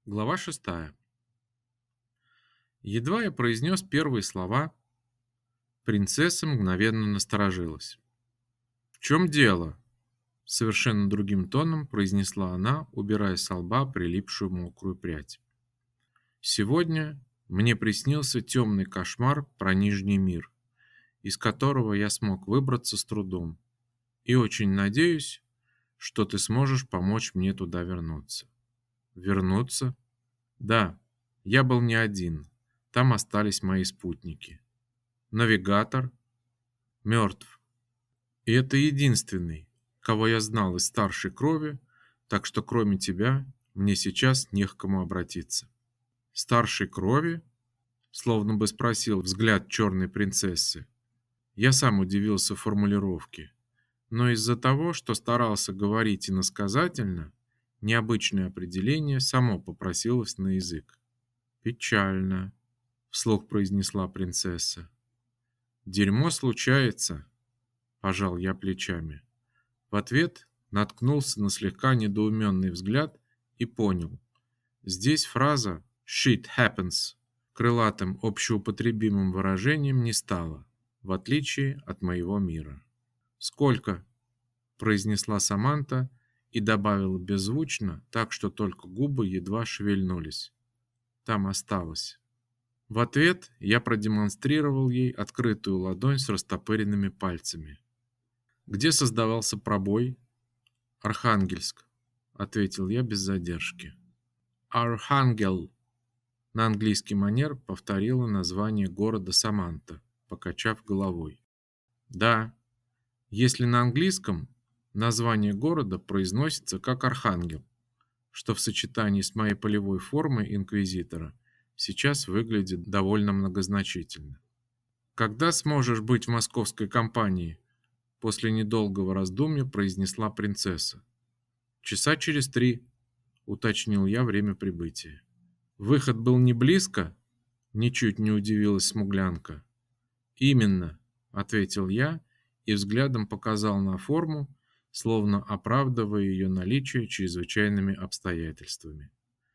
Глава 6. Едва я произнес первые слова, принцесса мгновенно насторожилась. «В чем дело?» — совершенно другим тоном произнесла она, убирая со лба прилипшую мокрую прядь. «Сегодня мне приснился темный кошмар про Нижний мир, из которого я смог выбраться с трудом, и очень надеюсь, что ты сможешь помочь мне туда вернуться». «Вернуться?» «Да, я был не один, там остались мои спутники. Навигатор мертв. И это единственный, кого я знал из старшей крови, так что кроме тебя мне сейчас не к кому обратиться». «Старшей крови?» Словно бы спросил взгляд черной принцессы. Я сам удивился формулировке, но из-за того, что старался говорить иносказательно, необычное определение само попросилось на язык. «Печально», — вслух произнесла принцесса. «Дерьмо случается», — пожал я плечами. В ответ наткнулся на слегка недоуменный взгляд и понял. Здесь фраза «shit happens» крылатым общеупотребимым выражением не стала, в отличие от моего мира. «Сколько?» – произнесла Саманта и добавила беззвучно, так что только губы едва шевельнулись. «Там осталось». В ответ я продемонстрировал ей открытую ладонь с растопыренными пальцами. «Где создавался пробой?» «Архангельск», — ответил я без задержки. «Архангел», — на английский манер повторила название города Саманта, покачав головой. «Да, если на английском название города произносится как Архангел, что в сочетании с моей полевой формой инквизитора сейчас выглядит довольно многозначительно». «Когда сможешь быть в московской компании?» После недолгого раздумья произнесла принцесса. «Часа через 3», — уточнил я время прибытия. «Выход был не близко?» — ничуть не удивилась смуглянка. «Именно», — ответил я и взглядом показал на форму, словно оправдывая ее наличие чрезвычайными обстоятельствами.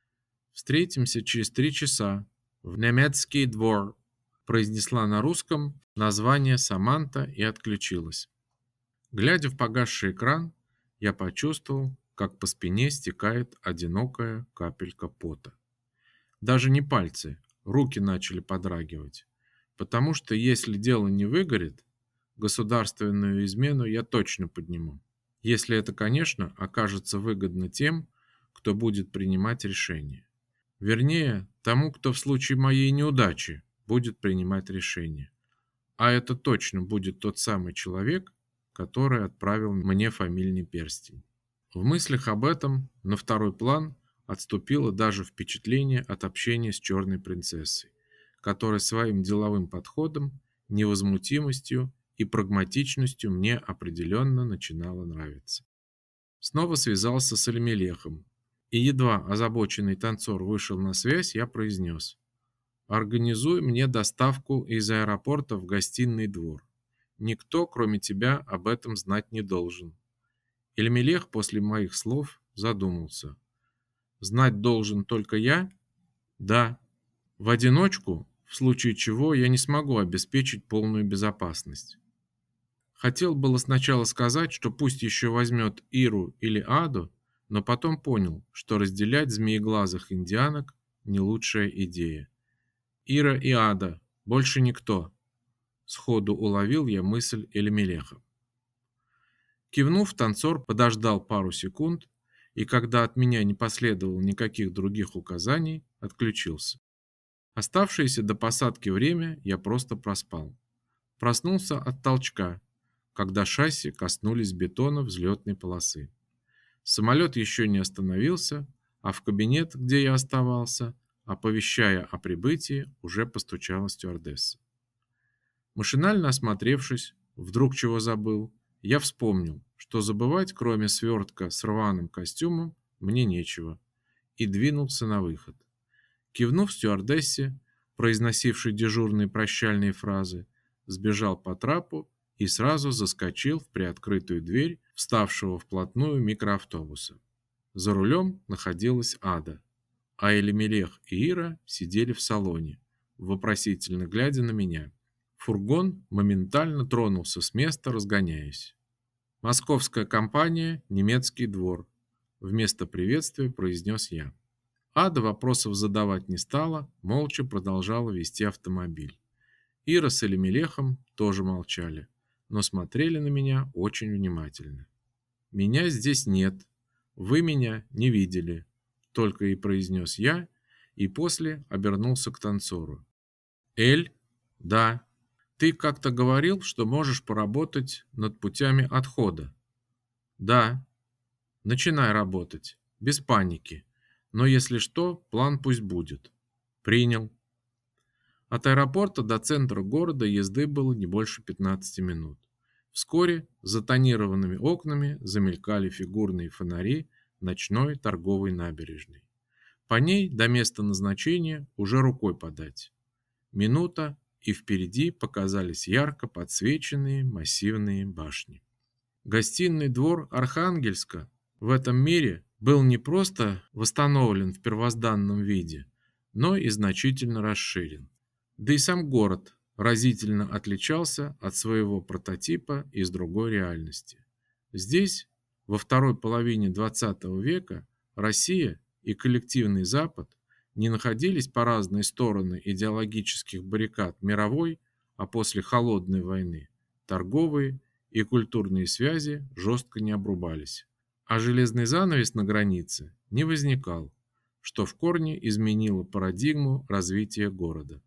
«Встретимся через 3 часа в немецкий двор», — произнесла на русском название Саманта и отключилась. Глядя в погасший экран, я почувствовал, как по спине стекает одинокая капелька пота. Даже не пальцы, руки начали подрагивать, потому что если дело не выгорит, государственную измену я точно подниму. Если это, конечно, окажется выгодно тем, кто будет принимать решение. Вернее, тому, кто в случае моей неудачи будет принимать решение. А это точно будет тот самый человек, который отправил мне фамильный перстень. В мыслях об этом на второй план отступило даже впечатление от общения с черной принцессой, которая своим деловым подходом, невозмутимостью и прагматичностью мне определенно начинала нравиться. Снова связался с Эльмелехом, и едва озабоченный танцор вышел на связь, я произнес: «Организуй мне доставку из аэропорта в гостиный двор. Никто, кроме тебя, об этом знать не должен». Эльмелех после моих слов задумался. «Знать должен только я?» «Да. В одиночку, в случае чего, я не смогу обеспечить полную безопасность». Хотел было сначала сказать, что пусть еще возьмет Иру или Аду, но потом понял, что разделять змееглазых индианок не лучшая идея. Ира и Ада, больше никто. Сходу уловил я мысль Эльмелеха. Кивнув, танцор подождал пару секунд, и когда от меня не последовало никаких других указаний, отключился. Оставшееся до посадки время я просто проспал. Проснулся от толчка, когда шасси коснулись бетона взлетной полосы. Самолет еще не остановился, а в кабинет, где я оставался, оповещая о прибытии, уже постучала стюардесса. Машинально осмотревшись, вдруг чего забыл, я вспомнил, что забывать, кроме свертка с рваным костюмом, мне нечего, и двинулся на выход. Кивнув стюардессе, произносившей дежурные прощальные фразы, сбежал по трапу и сразу заскочил в приоткрытую дверь вставшего вплотную микроавтобуса. За рулем находилась Ада. а Элемелех и Ира сидели в салоне, вопросительно глядя на меня. Фургон моментально тронулся с места, разгоняясь. «Московская компания, немецкий двор», — вместо приветствия произнес я. Ада вопросов задавать не стала, молча продолжала вести автомобиль. Ира с Элемелехом тоже молчали, но смотрели на меня очень внимательно. «Меня здесь нет, вы меня не видели», — только и произнес я, и после обернулся к танцору. «Эль?» «Да. Ты как-то говорил, что можешь поработать над путями отхода?» «Да. Начинай работать, без паники. Но если что, план пусть будет». «Принял». От аэропорта до центра города езды было не больше 15 минут. Вскоре за тонированными окнами замелькали фигурные фонари ночной торговой набережной. По ней до места назначения уже рукой подать. Минута, и впереди показались ярко подсвеченные массивные башни. Гостиный двор Архангельска в этом мире был не просто восстановлен в первозданном виде, но и значительно расширен. Да и сам город разительно отличался от своего прототипа из другой реальности. Здесь, во второй половине XX века, Россия и коллективный Запад не находились по разные стороны идеологических баррикад мировой, а после Холодной войны торговые и культурные связи жестко не обрубались, а железный занавес на границе не возникал, что в корне изменило парадигму развития города.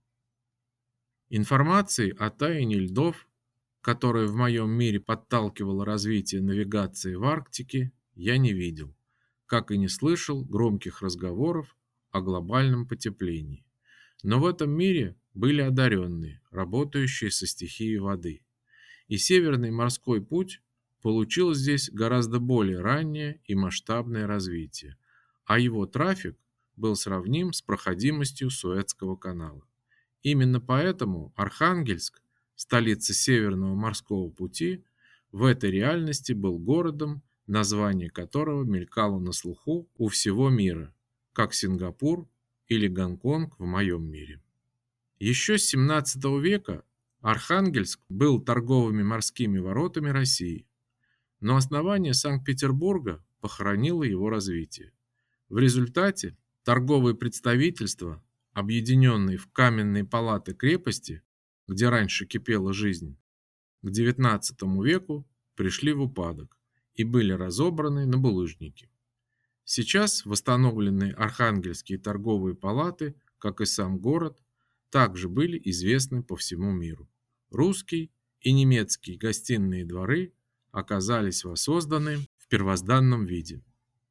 Информации о таянии льдов, которая в моем мире подталкивала развитие навигации в Арктике, я не видел, как и не слышал громких разговоров о глобальном потеплении. Но в этом мире были одаренные, работающие со стихией воды. И Северный морской путь получил здесь гораздо более раннее и масштабное развитие, а его трафик был сравним с проходимостью Суэцкого канала. Именно поэтому Архангельск, столица Северного морского пути, в этой реальности был городом, название которого мелькало на слуху у всего мира, как Сингапур или Гонконг в моем мире. Еще с 17 века Архангельск был торговыми морскими воротами России, но основание Санкт-Петербурга похоронило его развитие. В результате торговые представительства, объединенные в каменные палаты крепости, где раньше кипела жизнь, к XIX веку пришли в упадок и были разобраны на булыжники. Сейчас восстановленные Архангельские торговые палаты, как и сам город, также были известны по всему миру. Русский и немецкие гостиные дворы оказались воссозданы в первозданном виде.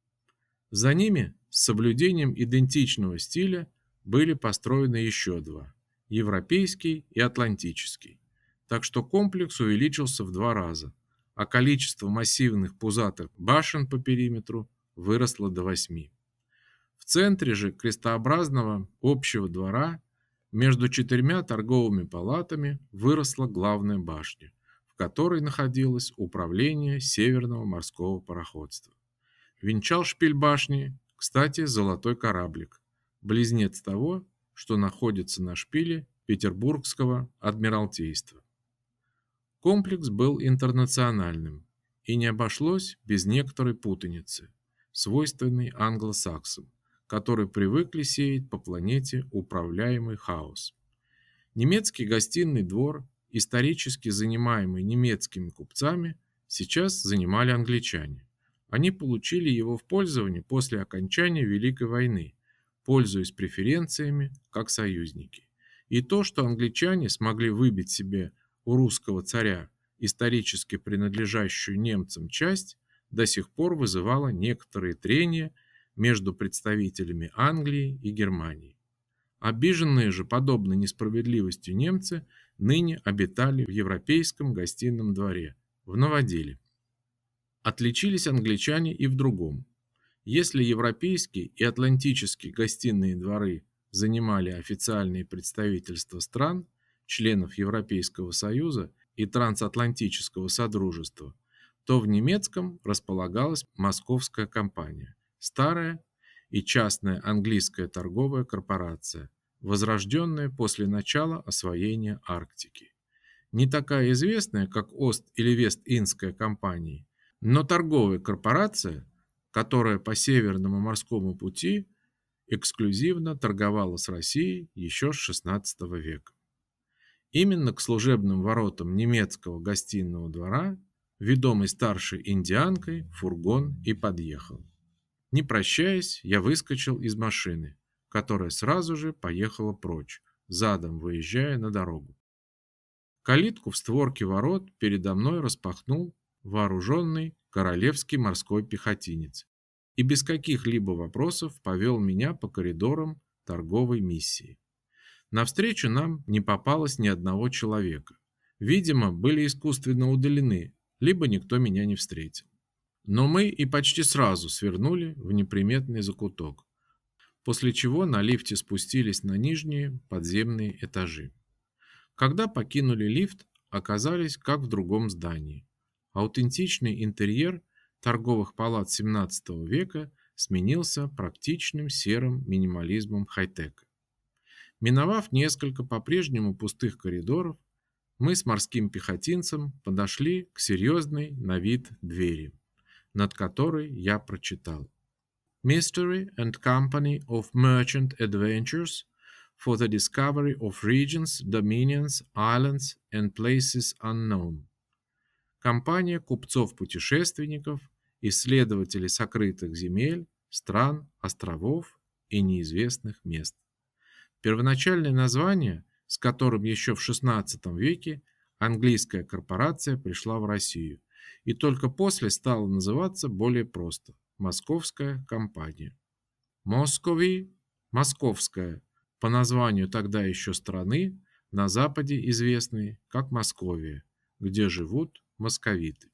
За ними с соблюдением идентичного стиля были построены еще два – европейский и атлантический. Так что комплекс увеличился в 2 раза, а количество массивных пузатых башен по периметру выросло до 8. В центре же крестообразного общего двора между 4 торговыми палатами выросла главная башня, в которой находилось управление Северного морского пароходства. Венчал шпиль башни, кстати, золотой кораблик, близнец того, что находится на шпиле Петербургского адмиралтейства. Комплекс был интернациональным, и не обошлось без некоторой путаницы, свойственной англосаксам, которые привыкли сеять по планете управляемый хаос. Немецкий гостиный двор, исторически занимаемый немецкими купцами, сейчас занимали англичане. Они получили его в пользование после окончания Великой войны, пользуясь преференциями как союзники. И то, что англичане смогли выбить себе у русского царя исторически принадлежащую немцам часть, до сих пор вызывало некоторые трения между представителями Англии и Германии. Обиженные же подобной несправедливостью немцы ныне обитали в европейском гостином дворе, в новоделе. Отличились англичане и в другом. Если европейские и атлантические гостиные дворы занимали официальные представительства стран, членов Европейского Союза и Трансатлантического Содружества, то в немецком располагалась Московская компания, старая и частная английская торговая корпорация, возрожденная после начала освоения Арктики. Не такая известная, как Ост- или Вест-Индская компании, но торговая корпорация, которая по Северному морскому пути эксклюзивно торговала с Россией еще с XVI века. Именно к служебным воротам немецкого гостиного двора, ведомый старшей индианкой, фургон и подъехал. Не прощаясь, я выскочил из машины, которая сразу же поехала прочь, задом выезжая на дорогу. Калитку в створке ворот передо мной распахнул вооруженный королевский морской пехотинец и без каких-либо вопросов повел меня по коридорам торговой миссии. Навстречу нам не попалось ни одного человека. Видимо, были искусственно удалены, либо никто меня не встретил. Но мы и почти сразу свернули в неприметный закуток, после чего на лифте спустились на нижние подземные этажи. Когда покинули лифт, оказались как в другом здании. Аутентичный интерьер торговых палат XVII века сменился практичным серым минимализмом хай-тека. Миновав несколько по-прежнему пустых коридоров, мы с морским пехотинцем подошли к серьезной на вид двери, над которой я прочитал: Mystery and Company of Merchant Adventures for the Discovery of Regions, Dominions, Islands and Places Unknown. Компания купцов-путешественников, исследователей сокрытых земель, стран, островов и неизвестных мест. Первоначальное название, с которым еще в XVI веке английская корпорация пришла в Россию, и только после стала называться более просто – Московская компания. Москови – Московская, по названию тогда еще страны, на Западе известной как Московия, где живут московиты.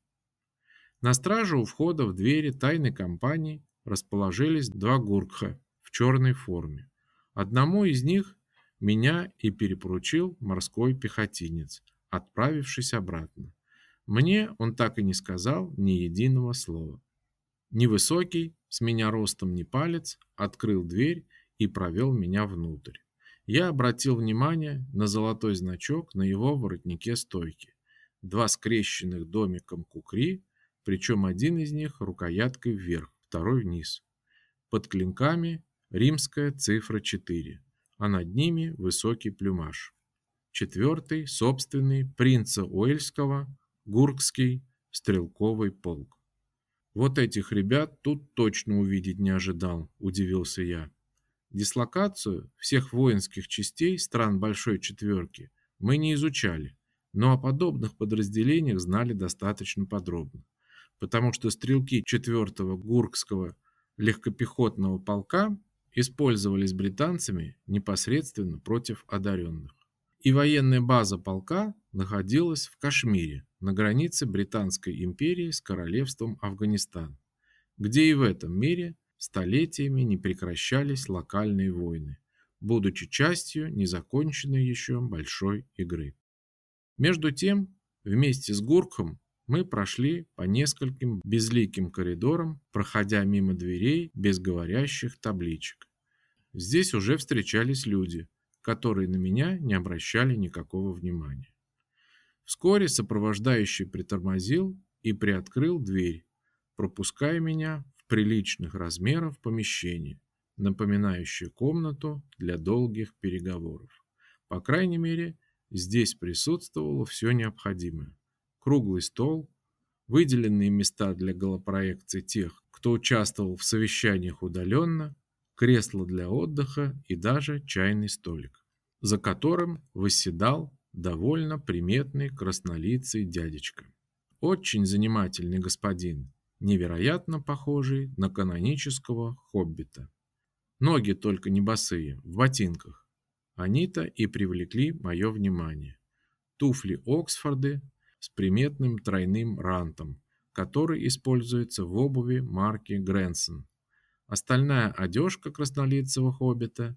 На страже у входа в двери тайной компании расположились два гуркха в черной форме. Одному из них меня и перепоручил морской пехотинец, отправившись обратно. Мне он так и не сказал ни единого слова. Невысокий, с меня ростом не палец, открыл дверь и провел меня внутрь. Я обратил внимание на золотой значок на его воротнике стойки. Два скрещенных домиком кукри, причем один из них рукояткой вверх, второй вниз. Под клинками римская цифра 4, а над ними высокий плюмаж. Четвертый, собственный, принца Уэльского, Гуркский стрелковый полк. Вот этих ребят тут точно увидеть не ожидал, удивился я. Дислокацию всех воинских частей стран Большой Четверки мы не изучали, но о подобных подразделениях знали достаточно подробно, потому что стрелки 4-го Гуркского легкопехотного полка использовались британцами непосредственно против одаренных. И военная база полка находилась в Кашмире, на границе Британской империи с королевством Афганистан, где и в этом мире столетиями не прекращались локальные войны, будучи частью незаконченной еще большой игры. Между тем, вместе с Гуркхом мы прошли по нескольким безликим коридорам, проходя мимо дверей без говорящих табличек. Здесь уже встречались люди, которые на меня не обращали никакого внимания. Вскоре сопровождающий притормозил и приоткрыл дверь, пропуская меня в приличных размеров помещение, напоминающее комнату для долгих переговоров. По крайней мере, здесь присутствовало все необходимое. Круглый стол, выделенные места для голопроекций тех, кто участвовал в совещаниях удаленно, кресло для отдыха и даже чайный столик, за которым восседал довольно приметный краснолицый дядечка. Очень занимательный господин, невероятно похожий на канонического хоббита. Ноги только не босые, в ботинках. Они-то и привлекли мое внимание. Туфли Оксфорды с приметным тройным рантом, который используется в обуви марки Грэнсон. Остальная одежка краснолицего хоббита,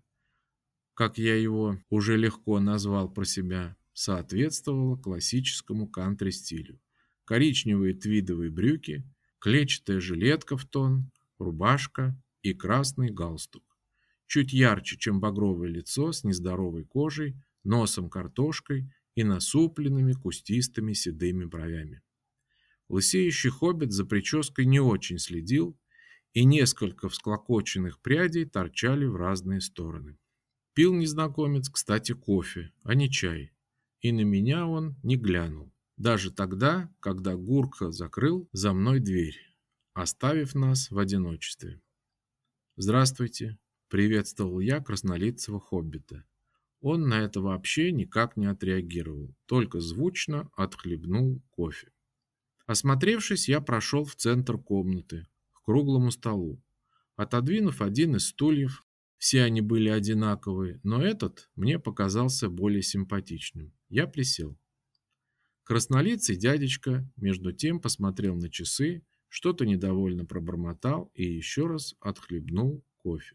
как я его уже легко назвал про себя, соответствовала классическому кантри-стилю. Коричневые твидовые брюки, клетчатая жилетка в тон, рубашка, и красный галстук. Чуть ярче, чем багровое лицо с нездоровой кожей, носом картошкой и насупленными кустистыми седыми бровями. Лысеющий хоббит за прической не очень следил, и несколько всклокоченных прядей торчали в разные стороны. Пил незнакомец, кстати, кофе, а не чай, и на меня он не глянул. Даже тогда, когда Гурка закрыл за мной дверь, оставив нас в одиночестве. «Здравствуйте», — приветствовал я краснолицего хоббита. Он на это вообще никак не отреагировал, только звучно отхлебнул кофе. Осмотревшись, я прошел в центр комнаты, к круглому столу. Отодвинув один из стульев, все они были одинаковые, но этот мне показался более симпатичным. Я присел. Краснолицый дядечка между тем посмотрел на часы, что-то недовольно пробормотал и еще раз отхлебнул кофе.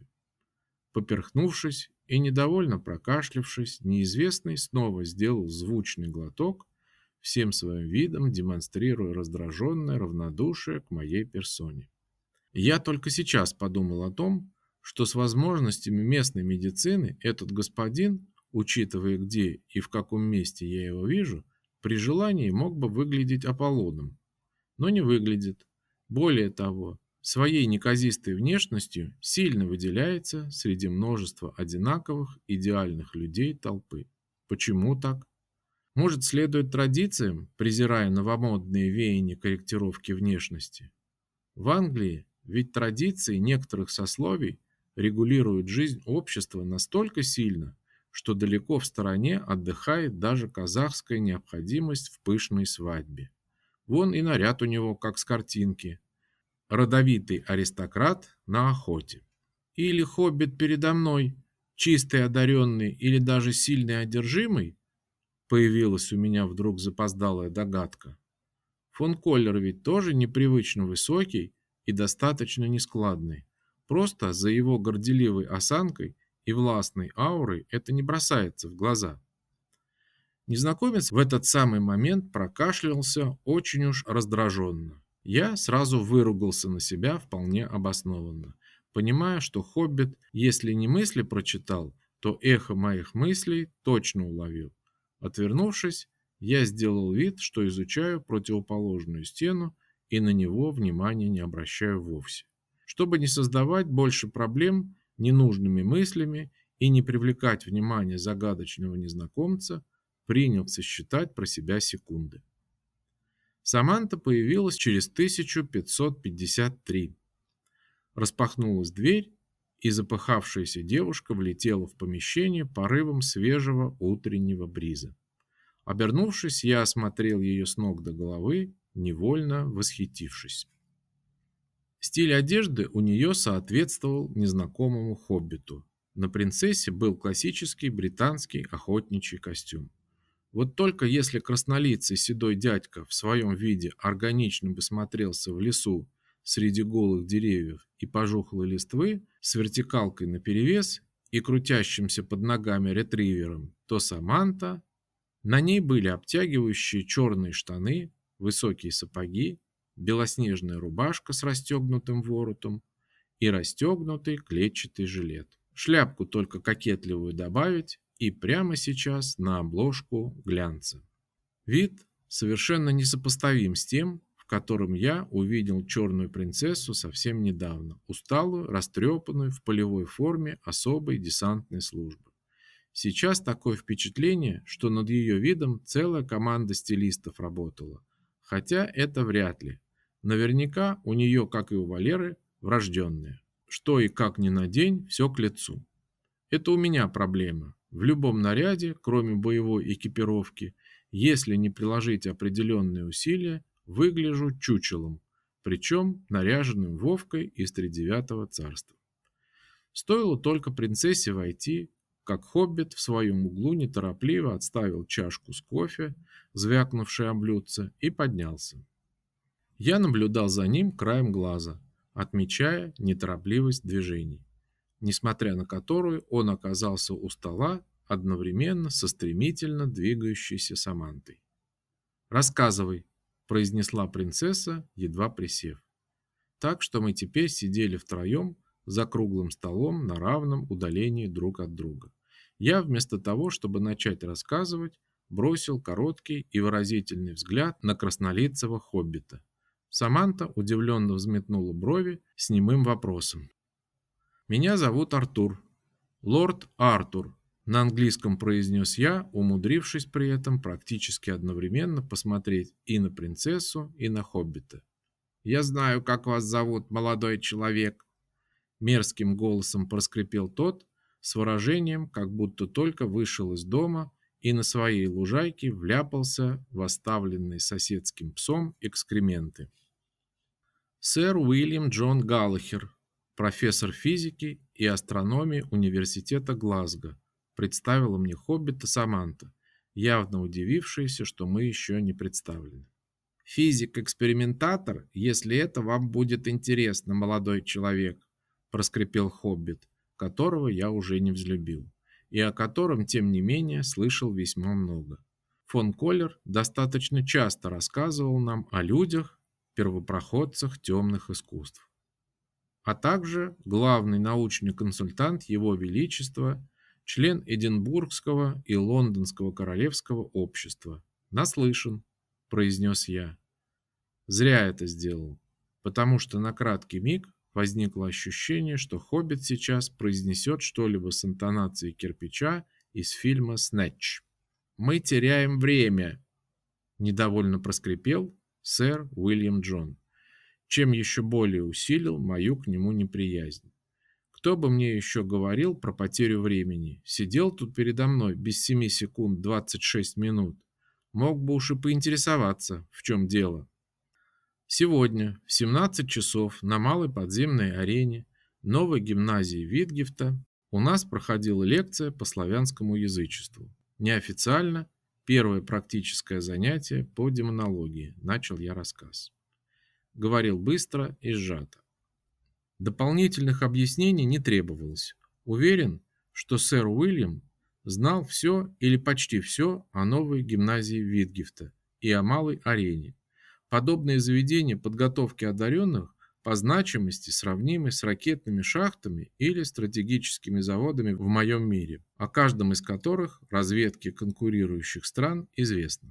Поперхнувшись и недовольно прокашлявшись, неизвестный снова сделал звучный глоток, всем своим видом демонстрируя раздраженное равнодушие к моей персоне. Я только сейчас подумал о том, что с возможностями местной медицины этот господин, учитывая где и в каком месте я его вижу, при желании мог бы выглядеть Аполлоном, но не выглядит. Более того, своей неказистой внешностью сильно выделяется среди множества одинаковых идеальных людей толпы. Почему так? Может, следует традициям, презирая новомодные веяния корректировки внешности? В Англии ведь традиции некоторых сословий регулируют жизнь общества настолько сильно, что далеко в стороне отдыхает даже казахская необходимость в пышной свадьбе. Вон и наряд у него, как с картинки. Родовитый аристократ на охоте. Или хоббит передо мной, чистый одаренный или даже сильный одержимый, появилась у меня вдруг запоздалая догадка. Фон Коллер ведь тоже непривычно высокий и достаточно нескладный. Просто за его горделивой осанкой и властной аурой это не бросается в глаза. Незнакомец в этот самый момент прокашлялся очень уж раздраженно. Я сразу выругался на себя вполне обоснованно, понимая, что хоббит, если не мысли прочитал, то эхо моих мыслей точно уловил. Отвернувшись, я сделал вид, что изучаю противоположную стену и на него внимания не обращаю вовсе. Чтобы не создавать больше проблем ненужными мыслями и не привлекать внимание загадочного незнакомца, принялся считать про себя секунды. Саманта появилась через 1553. Распахнулась дверь, и запыхавшаяся девушка влетела в помещение порывом свежего утреннего бриза. Обернувшись, я осмотрел ее с ног до головы, невольно восхитившись. Стиль одежды у нее соответствовал незнакомому хоббиту. На принцессе был классический британский охотничий костюм. Вот только если краснолицый седой дядька в своем виде органично бы смотрелся в лесу среди голых деревьев и пожухлой листвы с вертикалкой наперевес и крутящимся под ногами ретривером, то Саманта... На ней были обтягивающие черные штаны, высокие сапоги, белоснежная рубашка с расстегнутым воротом и расстегнутый клетчатый жилет. Шляпку только кокетливую добавить и прямо сейчас на обложку глянца. Вид совершенно несопоставим с тем, в котором я увидел черную принцессу совсем недавно, усталую, растрепанную в полевой форме особой десантной службы. Сейчас такое впечатление, что над ее видом целая команда стилистов работала. Хотя это вряд ли. Наверняка у нее, как и у Валеры, врожденное. Что и как ни надень, все к лицу. Это у меня проблема. В любом наряде, кроме боевой экипировки, если не приложить определенные усилия, выгляжу чучелом, причем наряженным Вовкой из Тридевятого царства. Стоило только принцессе войти, как хоббит в своем углу неторопливо отставил чашку с кофе, звякнувшей об блюдце, и поднялся. Я наблюдал за ним краем глаза, отмечая неторопливость движений, несмотря на которую он оказался у стола одновременно со стремительно двигающейся Самантой. «Рассказывай», – произнесла принцесса, едва присев. Так что мы теперь сидели втроем за круглым столом на равном удалении друг от друга. Я вместо того, чтобы начать рассказывать, бросил короткий и выразительный взгляд на краснолицего хоббита. Саманта удивленно взметнула брови с немым вопросом. «Меня зовут Артур. Лорд Артур», — на английском произнес я, умудрившись при этом практически одновременно посмотреть и на принцессу, и на хоббита. «Я знаю, как вас зовут, молодой человек», — мерзким голосом проскрипел тот, с выражением, как будто только вышел из дома и на своей лужайке вляпался в оставленные соседским псом экскременты. «Сэр Уильям Джон Галлахер, профессор физики и астрономии университета Глазго», представила мне хоббита Саманта, явно удивившаяся, что мы еще не представлены. «Физик-экспериментатор, если это вам будет интересно, молодой человек», проскрипел хоббит, которого я уже не взлюбил, и о котором, тем не менее, слышал весьма много. Фон Коллер достаточно часто рассказывал нам о людях, первопроходцах темных искусств, а также главный научный консультант Его Величества, член Эдинбургского и Лондонского королевского общества. «Наслышан», – произнес я. Зря это сделал, потому что на краткий миг возникло ощущение, что хоббит сейчас произнесет что-либо с интонацией кирпича из фильма «Снэтч». «Мы теряем время», – недовольно проскрипел сэр Уильям Джон, чем еще более усилил мою к нему неприязнь. Кто бы мне еще говорил про потерю времени? Сидел тут передо мной без 7 секунд 26 минут. Мог бы уж и поинтересоваться, в чем дело. Сегодня в 17 часов на малой подземной арене новой гимназии Витгефта у нас проходила лекция по славянскому язычеству. Неофициально первое практическое занятие по демонологии, начал я рассказ. Говорил быстро и сжато. Дополнительных объяснений не требовалось. Уверен, что сэр Уильям знал все или почти все о новой гимназии Витгефта и о малой арене. Подобные заведения подготовки одаренных по значимости сравнимы с ракетными шахтами или стратегическими заводами в моем мире, о каждом из которых разведке конкурирующих стран известно.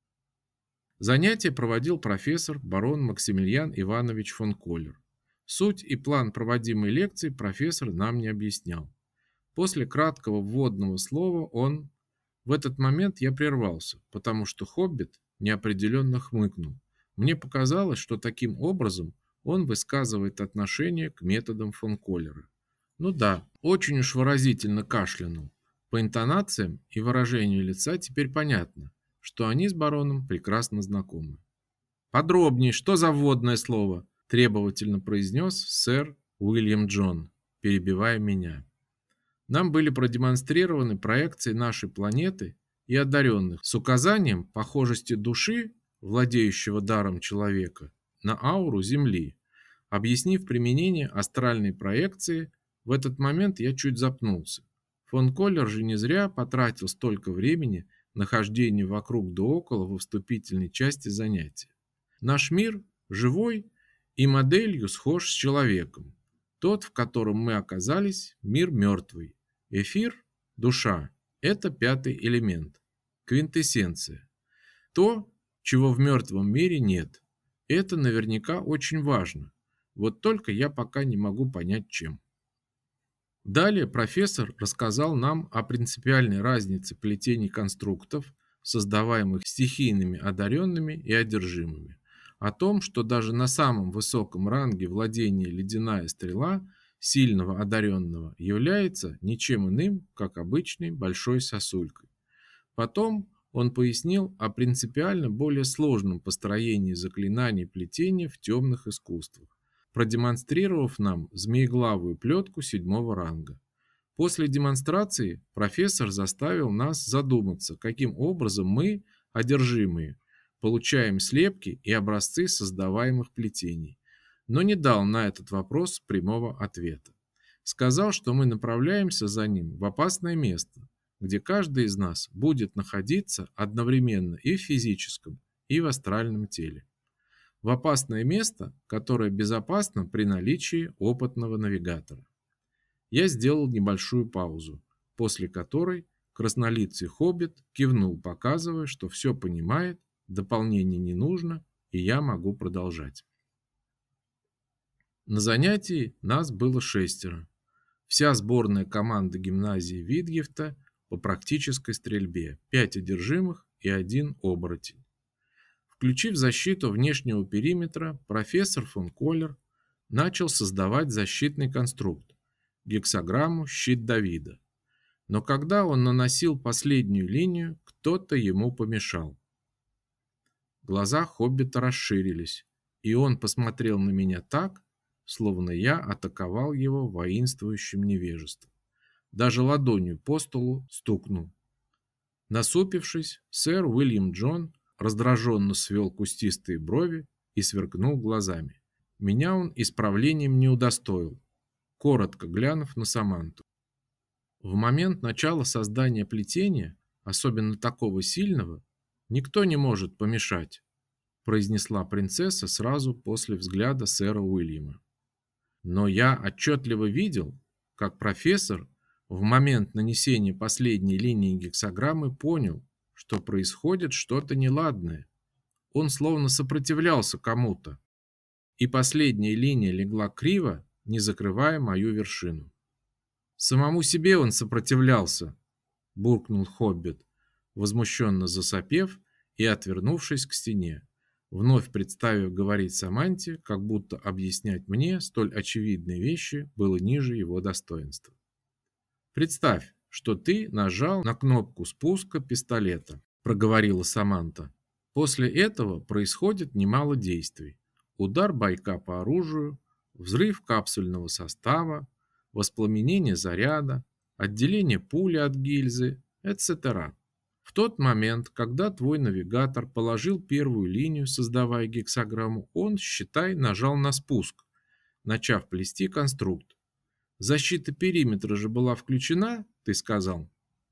Занятие проводил профессор барон Максимилиан Иванович фон Коллер. Суть и план проводимой лекции профессор нам не объяснял. После краткого вводного слова он... В этот момент я прервался, потому что хоббит неопределенно хмыкнул. Мне показалось, что таким образом он высказывает отношение к методам фон Коллера. Ну да, очень уж выразительно кашлянул. По интонациям и выражению лица теперь понятно, что они с бароном прекрасно знакомы. «Подробнее, что за вводное слово?» – требовательно произнес сэр Уильям Джон, перебивая меня. Нам были продемонстрированы проекции нашей планеты и одаренных с указанием похожести души, владеющего даром человека, на ауру Земли. Объяснив применение астральной проекции, в этот момент я чуть запнулся. Фон Коллер же не зря потратил столько времени на хождение вокруг да около во вступительной части занятия. Наш мир живой и моделью схож с человеком. Тот, в котором мы оказались, мир мертвый. Эфир, душа – это пятый элемент, квинтэссенция. То, чего в мертвом мире нет. Это наверняка очень важно. Вот только я пока не могу понять, чем. Далее профессор рассказал нам о принципиальной разнице плетений конструктов, создаваемых стихийными одаренными и одержимыми. О том, что даже на самом высоком ранге владения ледяная стрела сильного одаренного является ничем иным, как обычной большой сосулькой. Потом он пояснил о принципиально более сложном построении заклинаний плетения в темных искусствах, продемонстрировав нам змееглавую плетку 7-го ранга. После демонстрации профессор заставил нас задуматься, каким образом мы, одержимые, получаем слепки и образцы создаваемых плетений, но не дал на этот вопрос прямого ответа. Сказал, что мы направляемся за ним в опасное место, где каждый из нас будет находиться одновременно и в физическом, и в астральном теле. в опасное место, которое безопасно при наличии опытного навигатора. Я сделал небольшую паузу, после которой краснолицый хоббит кивнул, показывая, что все понимает, дополнений не нужно, и я могу продолжать. На занятии нас было 6. Вся сборная команда гимназии Витгефта по практической стрельбе, 5 одержимых и 1 оборотень. Включив защиту внешнего периметра, профессор фон Коллер начал создавать защитный конструкт, гексаграмму «Щит Давида». Но когда он наносил последнюю линию, кто-то ему помешал. Глаза хоббита расширились, и он посмотрел на меня так, словно я атаковал его воинствующим невежеством. Даже ладонью по столу стукнул. Насупившись, сэр Уильям Джон раздраженно свел кустистые брови и сверкнул глазами. Меня он исправлением не удостоил, коротко глянув на Саманту. В момент начала создания плетения, особенно такого сильного, никто не может помешать, произнесла принцесса сразу после взгляда сэра Уильяма. Но я отчетливо видел, как профессор в момент нанесения последней линии гексаграммы понял, что происходит что-то неладное. Он словно сопротивлялся кому-то, и последняя линия легла криво, не закрывая мою вершину. Самому себе он сопротивлялся, буркнул хоббит, возмущенно засопев и отвернувшись к стене, вновь представив говорить Саманте, как будто объяснять мне столь очевидные вещи было ниже его достоинства. «Представь, что ты нажал на кнопку спуска пистолета», – проговорила Саманта. «После этого происходит немало действий. Удар байка по оружию, взрыв капсульного состава, воспламенение заряда, отделение пули от гильзы, etc. В тот момент, когда твой навигатор положил первую линию, создавая гексаграмму, он, считай, нажал на спуск, начав плести конструкт. Защита периметра же была включена, ты сказал?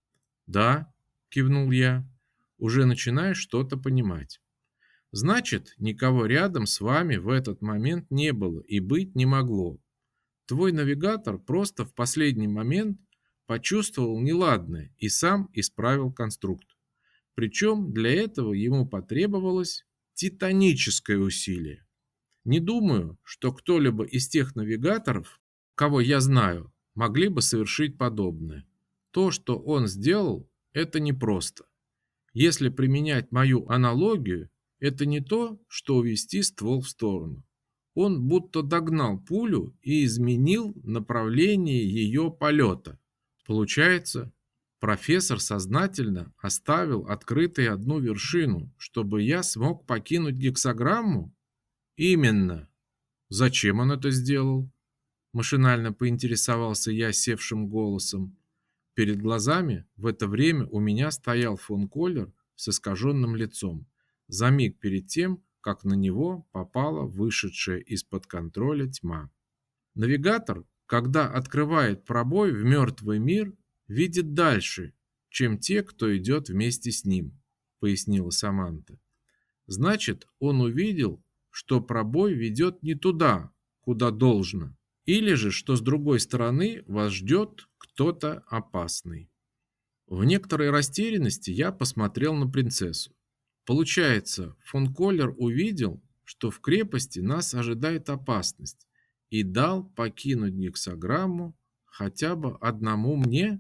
Да, кивнул я, уже начиная что-то понимать. Значит, никого рядом с вами в этот момент не было и быть не могло. Твой навигатор просто в последний момент почувствовал неладное и сам исправил конструкт. Причем для этого ему потребовалось титаническое усилие. Не думаю, что кто-либо из тех навигаторов, кого я знаю, могли бы совершить подобное. То, что он сделал, это непросто. Если применять мою аналогию, это не то, что увести ствол в сторону. Он будто догнал пулю и изменил направление ее полета. Получается, профессор сознательно оставил открытой одну вершину, чтобы я смог покинуть гексаграмму? Именно. Зачем он это сделал? Машинально поинтересовался я севшим голосом. Перед глазами в это время у меня стоял фон Коллер с искаженным лицом, за миг перед тем, как на него попала вышедшая из-под контроля тьма. Навигатор, когда открывает пробой в мертвый мир, видит дальше, чем те, кто идет вместе с ним, пояснила Саманта. Значит, он увидел, что пробой ведет не туда, куда должно, или же, что с другой стороны вас ждет кто-то опасный. В некоторой растерянности я посмотрел на принцессу. Получается, фон Коллер увидел, что в крепости нас ожидает опасность, и дал покинуть гексаграмму хотя бы одному мне?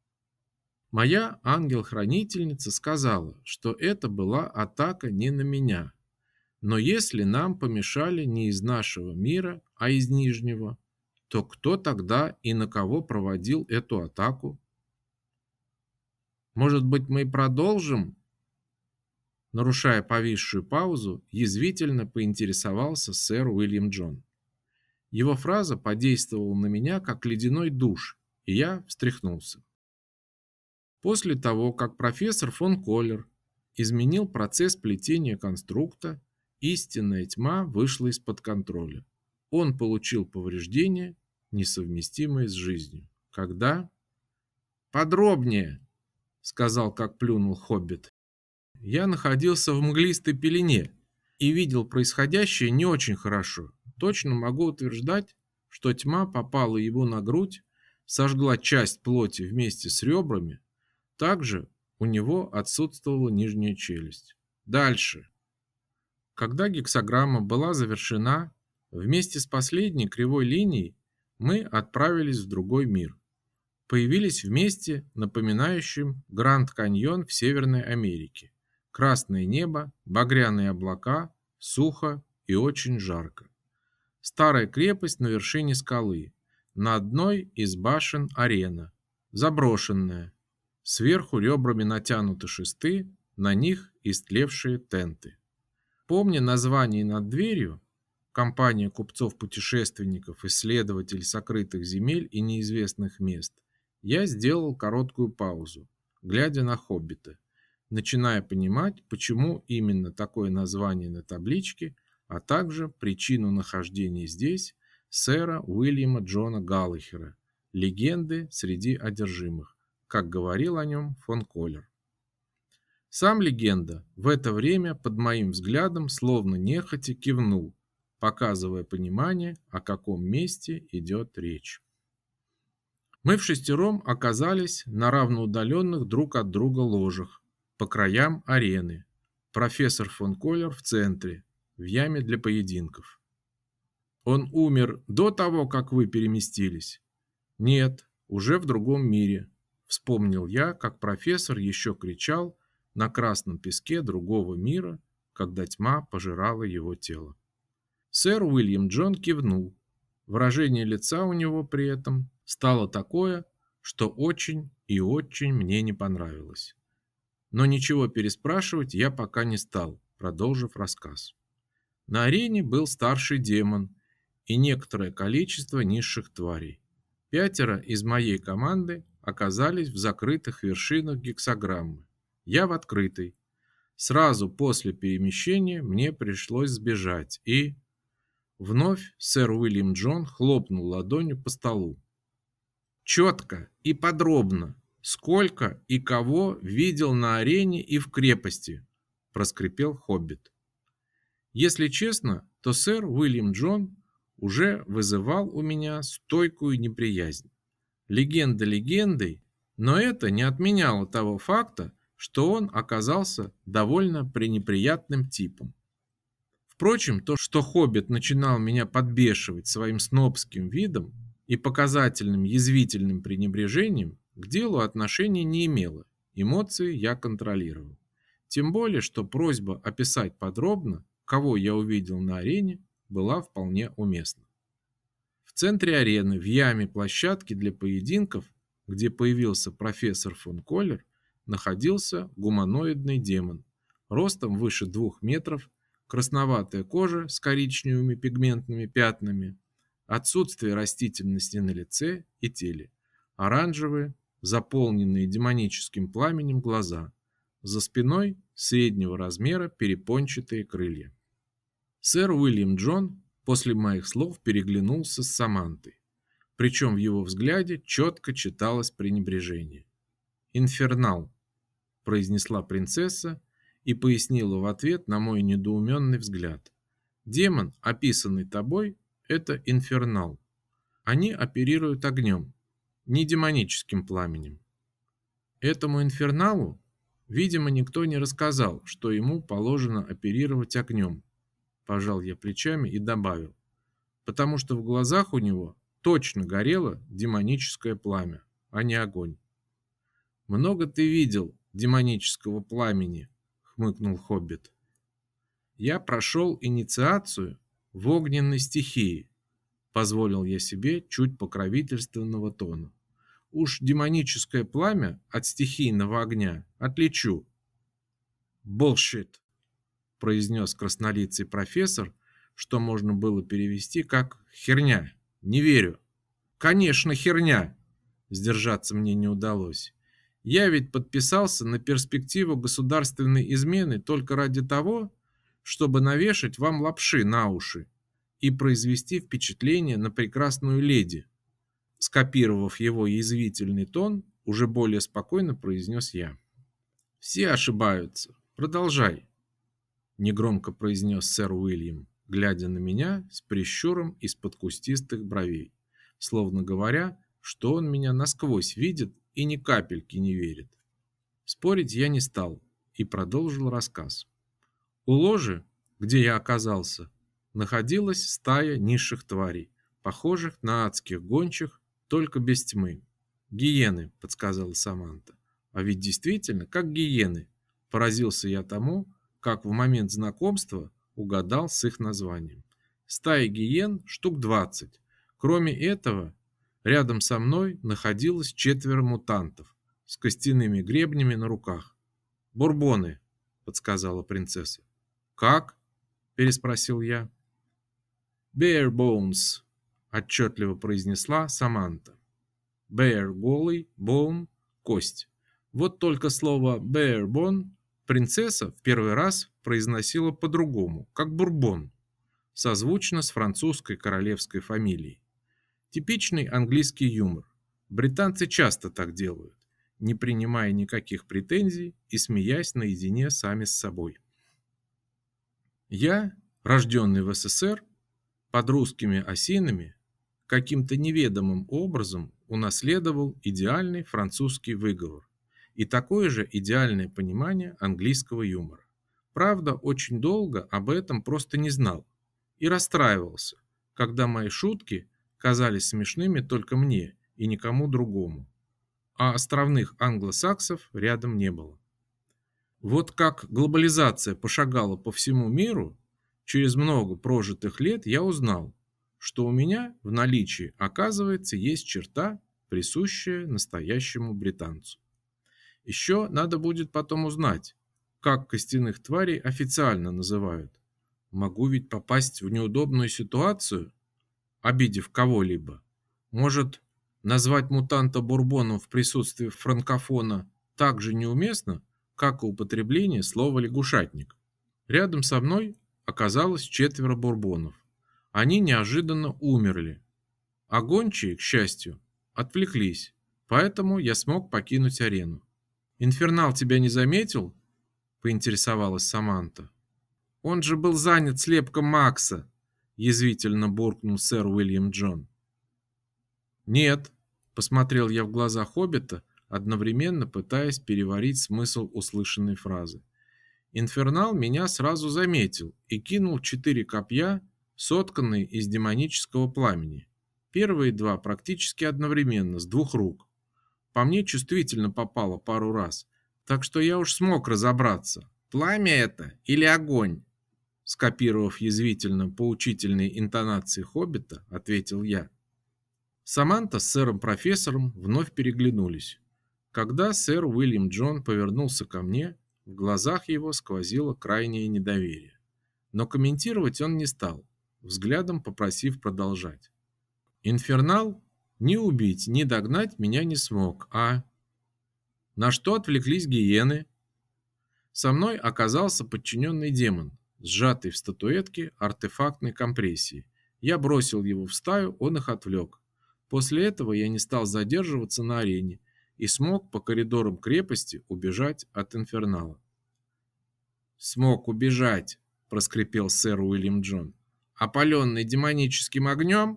Моя ангел-хранительница сказала, что это была атака не на меня. Но если нам помешали не из нашего мира, а из Нижнего, то кто тогда и на кого проводил эту атаку? Может быть, мы продолжим? Нарушая повисшую паузу, язвительно поинтересовался сэр Уильям Джон. Его фраза подействовала на меня, как ледяной душ, и я встряхнулся. После того, как профессор фон Коллер изменил процесс плетения конструкта, истинная тьма вышла из-под контроля. Он получил повреждения, несовместимые с жизнью. Когда? Подробнее, сказал, как плюнул хоббит. Я находился в мглистой пелене и видел происходящее не очень хорошо. Точно могу утверждать, что тьма попала ему на грудь, сожгла часть плоти вместе с ребрами. Также у него отсутствовала нижняя челюсть. Дальше. Когда гексаграмма была завершена, вместе с последней кривой линией мы отправились в другой мир. Появились в месте, напоминающем Гранд Каньон в Северной Америке. Красное небо, багряные облака, сухо и очень жарко. Старая крепость на вершине скалы. На одной из башен арена. Заброшенная. Сверху ребрами натянуты шесты, на них истлевшие тенты. Помня название над дверью, компания купцов-путешественников, исследователей сокрытых земель и неизвестных мест, я сделал короткую паузу, глядя на хоббита, начиная понимать, почему именно такое название на табличке, а также причину нахождения здесь сэра Уильяма Джона Галлахера, легенды среди одержимых, как говорил о нем фон Коллер. Сам легенда в это время под моим взглядом словно нехотя кивнул, показывая понимание, о каком месте идет речь. Мы вшестером оказались на равноудаленных друг от друга ложах, по краям арены. Профессор фон Коллер в центре, в яме для поединков. Он умер до того, как вы переместились? Нет, уже в другом мире. Вспомнил я, как профессор еще кричал на красном песке другого мира, когда тьма пожирала его тело. Сэр Уильям Джон кивнул. Выражение лица у него при этом стало такое, что очень и очень мне не понравилось. Но ничего переспрашивать я пока не стал, продолжив рассказ. На арене был старший демон и некоторое количество низших тварей. 5 из моей команды оказались в закрытых вершинах гексаграммы. Я в открытой. Сразу после перемещения мне пришлось сбежать и... Вновь сэр Уильям Джон хлопнул ладонью по столу. Четко и подробно, сколько и кого видел на арене и в крепости, проскрипел хоббит. Если честно, то сэр Уильям Джон уже вызывал у меня стойкую неприязнь. Легенда легендой, но это не отменяло того факта, что он оказался довольно пренеприятным типом. Впрочем, то, что хоббит начинал меня подбешивать своим снобским видом и показательным язвительным пренебрежением, к делу отношения не имело, эмоции я контролировал. Тем более, что просьба описать подробно, кого я увидел на арене, была вполне уместна. В центре арены, в яме площадки для поединков, где появился профессор фон Коллер, находился гуманоидный демон, ростом выше 2 метров, красноватая кожа с коричневыми пигментными пятнами, отсутствие растительности на лице и теле, оранжевые, заполненные демоническим пламенем глаза, за спиной среднего размера перепончатые крылья. Сэр Уильям Джон после моих слов переглянулся с Самантой, причем в его взгляде четко читалось пренебрежение. «Инфернал», – произнесла принцесса и пояснила в ответ на мой недоуменный взгляд. «Демон, описанный тобой, это инфернал. Они оперируют огнем, не демоническим пламенем. Этому инферналу, видимо, никто не рассказал, что ему положено оперировать огнем», – пожал я плечами и добавил, потому что в глазах у него точно горело демоническое пламя, а не огонь. «Много ты видел демонического пламени», — хмыкнул хоббит. «Я прошел инициацию в огненной стихии», — позволил я себе чуть покровительственного тона. «Уж демоническое пламя от стихийного огня отличу». «Bullshit», — произнес краснолицый профессор, что можно было перевести как «херня, не верю». «Конечно, херня», — сдержаться мне не удалось. Я ведь подписался на перспективу государственной измены только ради того, чтобы навешать вам лапши на уши и произвести впечатление на прекрасную леди. Скопировав его язвительный тон, уже более спокойно произнес я. Все ошибаются. Продолжай. негромко произнес сэр Уильям, глядя на меня с прищуром из-под кустистых бровей, словно говоря, что он меня насквозь видит и ни капельки не верит. Спорить я не стал и продолжил рассказ. У ложи, где я оказался, находилась стая низших тварей, похожих на адских гончих, только без тьмы. «Гиены», — подсказала Саманта. «А ведь действительно, как гиены». Поразился я тому, как в момент знакомства угадал с их названием. Стаи гиен штук 20. Кроме этого, рядом со мной находилось 4 мутантов с костяными гребнями на руках. «Бурбоны», — подсказала принцесса. «Как?» — переспросил я. «Bare bones», — отчетливо произнесла Саманта. Bear — голый, bone — кость. Вот только слово bare bone принцесса в первый раз произносила по-другому, как бурбон, созвучно с французской королевской фамилией. Типичный английский юмор. Британцы часто так делают, не принимая никаких претензий и смеясь наедине сами с собой. Я, рожденный в СССР, под русскими осинами, каким-то неведомым образом унаследовал идеальный французский выговор и такое же идеальное понимание английского юмора. Правда, очень долго об этом просто не знал и расстраивался, когда мои шутки казались смешными только мне и никому другому, а островных англосаксов рядом не было. Вот как глобализация пошагала по всему миру, через много прожитых лет я узнал, что у меня в наличии, оказывается, есть черта, присущая настоящему британцу. Еще надо будет потом узнать, как костяных тварей официально называют. Могу ведь попасть в неудобную ситуацию, обидев кого-либо. Может, назвать мутанта бурбоном в присутствии франкофона так же неуместно, как и употребление слова лягушатник. Рядом со мной оказалось 4 бурбонов. Они неожиданно умерли, а гончие, к счастью, отвлеклись, поэтому я смог покинуть арену. «Инфернал тебя не заметил?» – поинтересовалась Саманта. «Он же был занят слепком Макса», – язвительно буркнул сэр Уильям Джон. «Нет», – посмотрел я в глаза хоббита, одновременно пытаясь переварить смысл услышанной фразы. Инфернал меня сразу заметил и кинул 4 копья, сотканные из демонического пламени. Первые 2 практически одновременно, с 2 рук. По мне чувствительно попало пару раз, так что я уж смог разобраться, пламя это или огонь. Скопировав язвительно поучительные интонации хоббита, ответил я. Саманта с сэром-профессором вновь переглянулись. Когда сэр Уильям Джон повернулся ко мне, в глазах его сквозило крайнее недоверие. Но комментировать он не стал, взглядом попросив продолжать. Инфернал ни убить, ни догнать меня не смог, а... На что отвлеклись гиены? Со мной оказался подчиненный демон, сжатый в статуэтке артефактной компрессии. Я бросил его в стаю, он их отвлек. После этого я не стал задерживаться на арене и смог по коридорам крепости убежать от инфернала. «Смог убежать», – проскрипел сэр Уильям Джон. «Опаленный демоническим огнем?»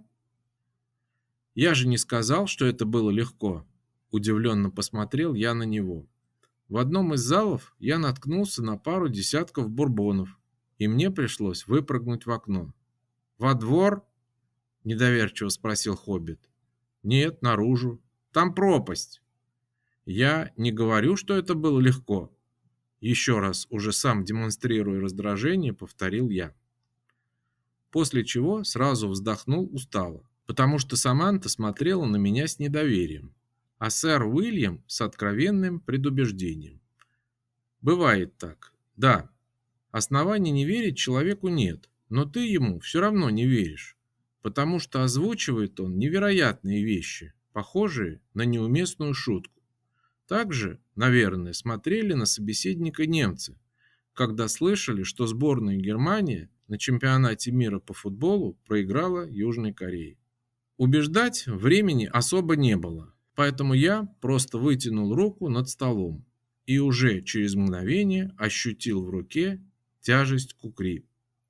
«Я же не сказал, что это было легко», – удивленно посмотрел я на него. В одном из залов я наткнулся на пару десятков бурбонов, и мне пришлось выпрыгнуть в окно. «Во двор?» – недоверчиво спросил хоббит. «Нет, наружу. Там пропасть». «Я не говорю, что это было легко». Еще раз, уже сам демонстрируя раздражение, повторил я. После чего сразу вздохнул устало, потому что Саманта смотрела на меня с недоверием, а сэр Уильям с откровенным предубеждением. Бывает так. Да, оснований не верить человеку нет, но ты ему все равно не веришь, потому что озвучивает он невероятные вещи, похожие на неуместную шутку. Также, наверное, смотрели на собеседника немцы, когда слышали, что сборная Германии на чемпионате мира по футболу проиграла Южной Корее. Убеждать времени особо не было, поэтому я просто вытянул руку над столом и уже через мгновение ощутил в руке тяжесть кукри.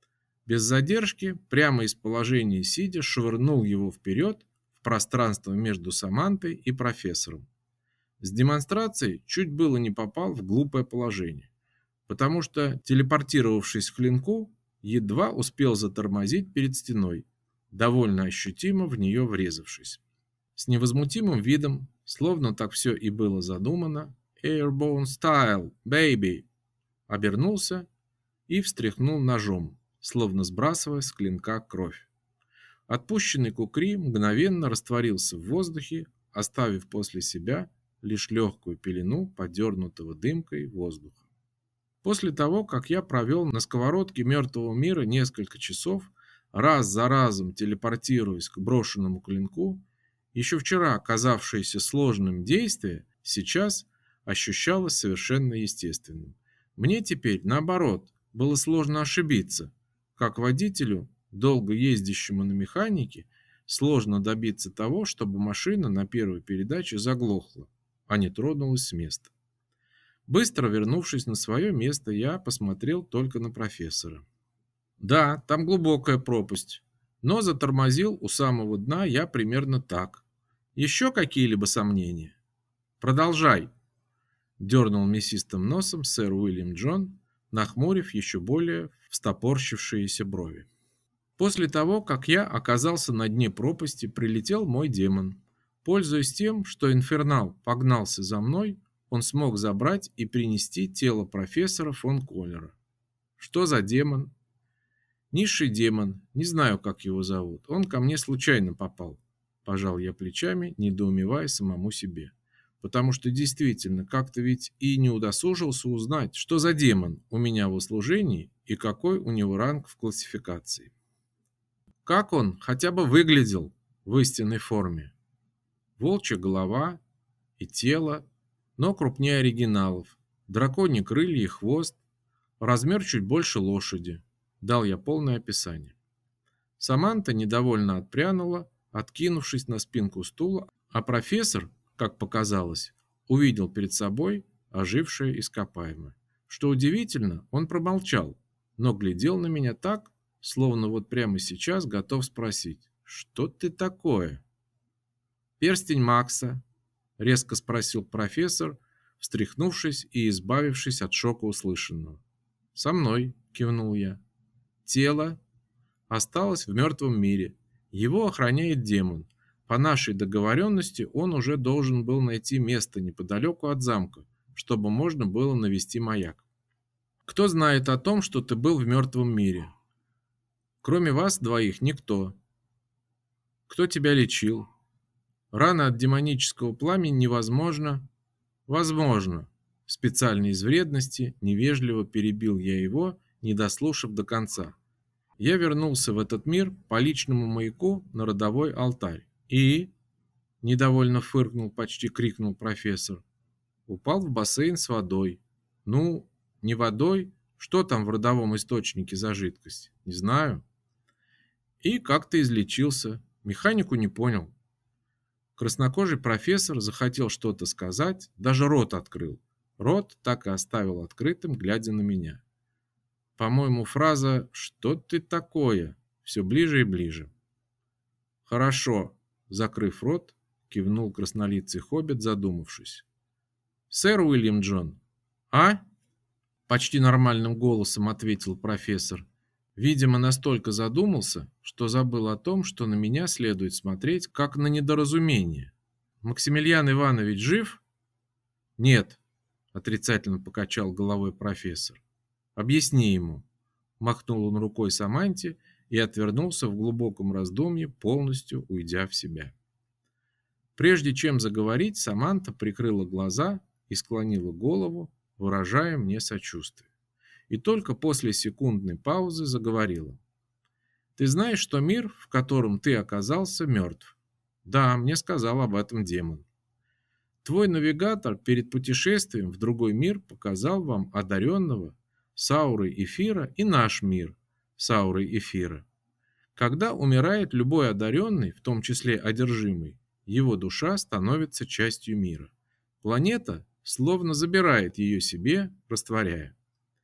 Без задержки, прямо из положения сидя, швырнул его вперед в пространство между Самантой и профессором. С демонстрацией чуть было не попал в глупое положение, потому что, телепортировавшись к клинку, едва успел затормозить перед стеной, довольно ощутимо в нее врезавшись. С невозмутимым видом, словно так все и было задумано, «Airborne style, baby!» обернулся и встряхнул ножом, словно сбрасывая с клинка кровь. Отпущенный кукри мгновенно растворился в воздухе, оставив после себя лишь легкую пелену подернутого дымкой воздуха. После того, как я провел на сковородке мертвого мира несколько часов, раз за разом телепортируясь к брошенному клинку, еще вчера казавшееся сложным действие сейчас ощущалось совершенно естественным. Мне теперь, наоборот, было сложно ошибиться. Как водителю, долго ездящему на механике, сложно добиться того, чтобы машина на первой передаче заглохла, а не тронулась с места. Быстро вернувшись на свое место, я посмотрел только на профессора. Да, там глубокая пропасть, но затормозил у самого дна я примерно так. Еще какие-либо сомнения? Продолжай, дернул мясистым носом сэр Уильям Джон, нахмурив еще более встопорщившиеся брови. После того, как я оказался на дне пропасти, прилетел мой демон. Пользуясь тем, что инфернал погнался за мной, он смог забрать и принести тело профессора фон Коллера. Что за демон? Низший демон, не знаю, как его зовут. Он ко мне случайно попал. Пожал я плечами, недоумевая самому себе. Потому что действительно, как-то ведь и не удосужился узнать, что за демон у меня в услужении и какой у него ранг в классификации. Как он хотя бы выглядел в истинной форме? Волчья голова и тело, но крупнее оригиналов, драконьи крылья и хвост, размер чуть больше лошади. Дал я полное описание. Саманта недовольно отпрянула, откинувшись на спинку стула, а профессор, как показалось, увидел перед собой ожившее ископаемое. Что удивительно, он промолчал, но глядел на меня так, словно вот прямо сейчас готов спросить: «Что ты такое?» «Перстень Макса?» — резко спросил профессор, встряхнувшись и избавившись от шока услышанного. «Со мной», — кивнул я. «Тело осталось в мертвом мире. Его охраняет демон. По нашей договоренности он уже должен был найти место неподалеку от замка, чтобы можно было навести маяк. Кто знает о том, что ты был в мертвом мире? Кроме вас двоих никто. Кто тебя лечил? Рана от демонического пламени невозможно. Возможно. Специально из вредности невежливо перебил я его, не дослушав до конца. Я вернулся в этот мир по личному маяку на родовой алтарь. И, недовольно фыркнул, почти крикнул профессор, упал в бассейн с водой. Ну, не водой, что там в родовом источнике за жидкость? Не знаю. И как-то излечился. Механику не понял. Краснокожий профессор захотел что-то сказать, даже рот открыл. Рот так и оставил открытым, глядя на меня. По-моему, фраза «Что ты такое?» все ближе и ближе. «Хорошо», — закрыв рот, кивнул краснолицый хоббит, задумавшись. «Сэр Уильям Джон». «А?» — почти нормальным голосом ответил профессор. Видимо, настолько задумался, что забыл о том, что на меня следует смотреть как на недоразумение. «Максимилиан Иванович жив?» «Нет», — отрицательно покачал головой профессор. «Объясни ему». Махнул он рукой Саманте и отвернулся в глубоком раздумье, полностью уйдя в себя. Прежде чем заговорить, Саманта прикрыла глаза и склонила голову, выражая мне сочувствие. И только после секундной паузы заговорила. «Ты знаешь, что мир, в котором ты оказался, мертв?» «Да, мне сказал об этом демон. Твой навигатор перед путешествием в другой мир показал вам одаренного с аурой эфира и наш мир с аурой эфира. Когда умирает любой одаренный, в том числе одержимый, его душа становится частью мира. Планета словно забирает ее себе, растворяя.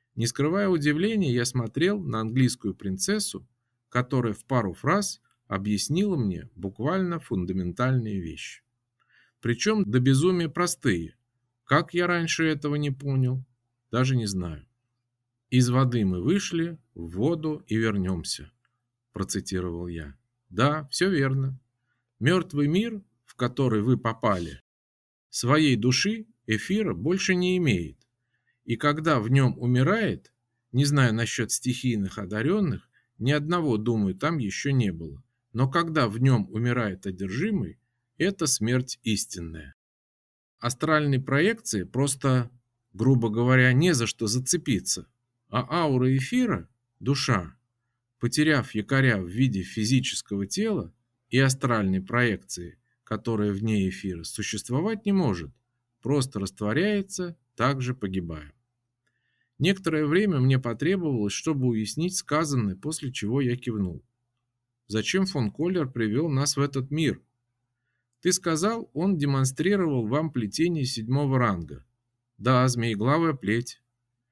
Не скрывая удивления, я смотрел на английскую принцессу, которая в пару фраз объяснила мне буквально фундаментальные вещи. Причем до безумия простые. Как я раньше этого не понял, даже не знаю. «Из воды мы вышли, в воду и вернемся», процитировал я. Да, все верно. Мертвый мир, в который вы попали, своей души, эфира больше не имеет. И когда в нем умирает, не знаю насчет стихийных одаренных, ни одного, думаю, там еще не было. Но когда в нем умирает одержимый, это смерть истинная. Астральной проекции просто, грубо говоря, не за что зацепиться. А аура эфира, душа, потеряв якоря в виде физического тела и астральной проекции, которая вне эфира, существовать не может, просто растворяется, также погибая. Некоторое время мне потребовалось, чтобы уяснить сказанное, после чего я кивнул. Зачем фон Коллер привел нас в этот мир? Ты сказал, он демонстрировал вам плетение 7-го ранга. Да, змееглавая плеть.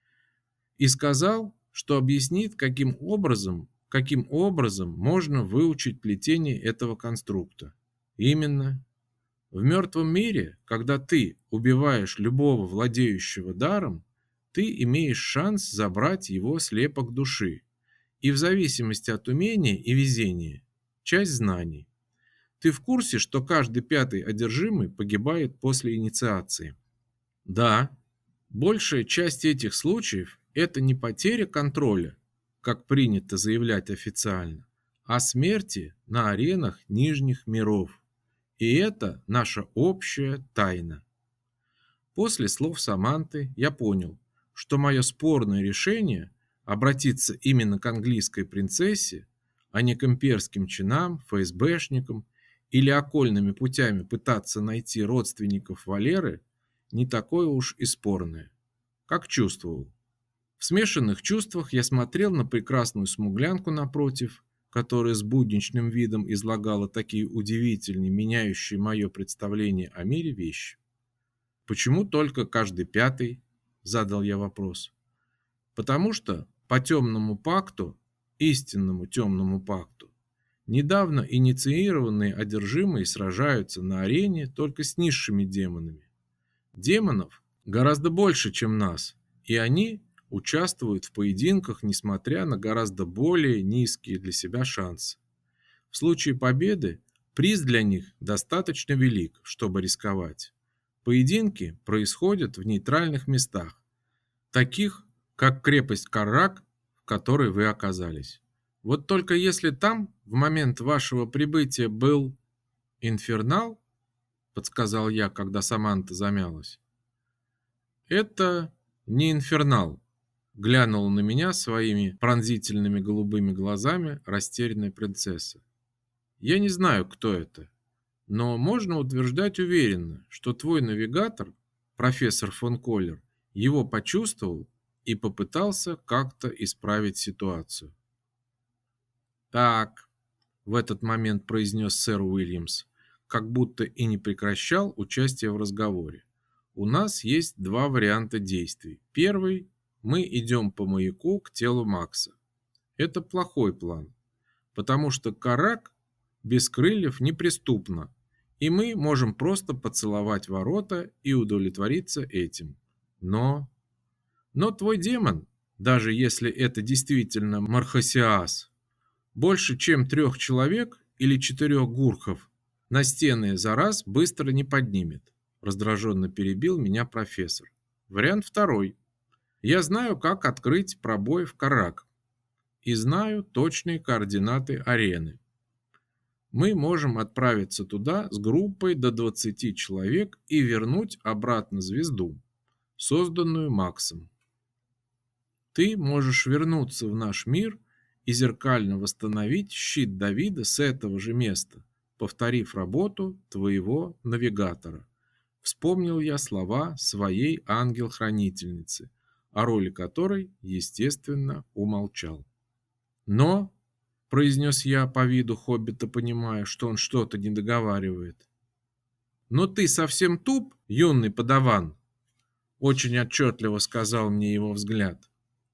И сказал, что объяснит, каким образом можно выучить плетение этого конструкта. Именно. В мертвом мире, когда ты убиваешь любого владеющего даром, ты имеешь шанс забрать его слепок души. И в зависимости от умения и везения, часть знаний. Ты в курсе, что каждый пятый одержимый погибает после инициации? Да. Большая часть этих случаев – это не потеря контроля, как принято заявлять официально, а смерти на аренах нижних миров. И это наша общая тайна. После слов Саманты я понял, что мое спорное решение обратиться именно к английской принцессе, а не к имперским чинам, ФСБшникам или окольными путями пытаться найти родственников Валеры, не такое уж и спорное, как чувствовал. В смешанных чувствах я смотрел на прекрасную смуглянку напротив, которая с будничным видом излагала такие удивительные, меняющие мое представление о мире вещи. «Почему только каждый пятый?» – задал я вопрос. «Потому что по темному пакту, истинному темному пакту, недавно инициированные одержимые сражаются на арене только с низшими демонами. Демонов гораздо больше, чем нас, и они участвуют в поединках, несмотря на гораздо более низкие для себя шансы. В случае победы приз для них достаточно велик, чтобы рисковать. Поединки происходят в нейтральных местах, таких как крепость Каррак, в которой вы оказались. Вот только если там в момент вашего прибытия был инфернал, подсказал я, когда Саманта замялась. Это не инфернал, глянула на меня своими пронзительными голубыми глазами растерянная принцесса. Я не знаю, кто это, но можно утверждать уверенно, что твой навигатор, профессор фон Коллер, его почувствовал и попытался как-то исправить ситуацию. Так, в этот момент произнес сэр Уильямс, как будто и не прекращал участие в разговоре. У нас есть два варианта действий. Первый – мы идем по маяку к телу Макса. Это плохой план, потому что Карак без крыльев неприступна, и мы можем просто поцеловать ворота и удовлетвориться этим. Но твой демон, даже если это действительно Мархасиас, больше чем 3 человек или 4 гурхов на стены за раз быстро не поднимет. Раздраженно перебил меня профессор. Вариант второй. Я знаю, как открыть пробой в Карак. И знаю точные координаты арены. Мы можем отправиться туда с группой до 20 человек и вернуть обратно звезду, созданную Максом. Ты можешь вернуться в наш мир и зеркально восстановить щит Давида с этого же места, повторив работу твоего навигатора. Вспомнил я слова своей ангел-хранительницы, о роли которой, естественно, умолчал. Но, произнес я по виду хоббита, понимая, что он что-то не договаривает. Но ты совсем туп, юный подаван, очень отчетливо сказал мне его взгляд.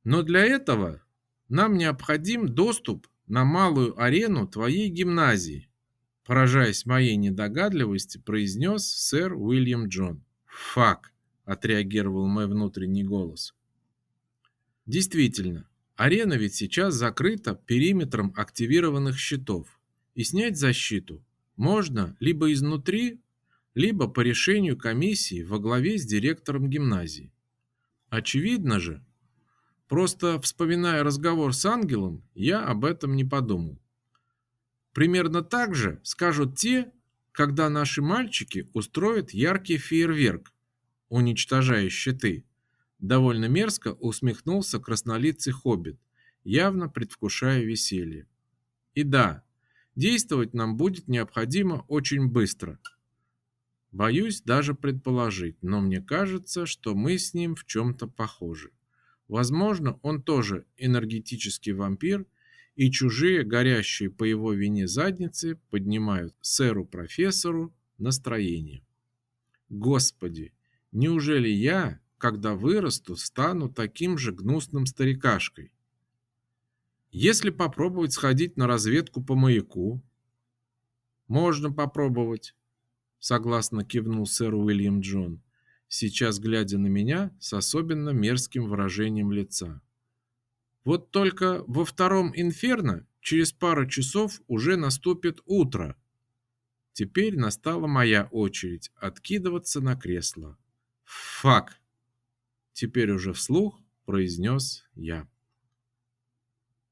Но для этого нам необходим доступ на малую арену твоей гимназии, поражаясь моей недогадливости, произнес сэр Уильям Джон. «Фак», — отреагировал мой внутренний голос. Действительно, арена ведь сейчас закрыта периметром активированных щитов, и снять защиту можно либо изнутри, либо по решению комиссии во главе с директором гимназии. Очевидно же, просто вспоминая разговор с ангелом, я об этом не подумал. Примерно так же скажут те, когда наши мальчики устроят яркий фейерверк, уничтожая щиты. Довольно мерзко усмехнулся краснолицый хоббит, явно предвкушая веселье. И да, действовать нам будет необходимо очень быстро. Боюсь даже предположить, но мне кажется, что мы с ним в чем-то похожи. Возможно, он тоже энергетический вампир, и чужие, горящие по его вине задницы, поднимают сэру-профессору настроение. Господи, неужели я, когда вырасту, стану таким же гнусным старикашкой? Если попробовать сходить на разведку по маяку, можно попробовать, согласно кивнул сэр Уильям Джон, сейчас глядя на меня с особенно мерзким выражением лица. Вот только во втором инферно через пару часов уже наступит утро. Теперь настала моя очередь откидываться на кресло. Фак! Теперь уже вслух произнес я.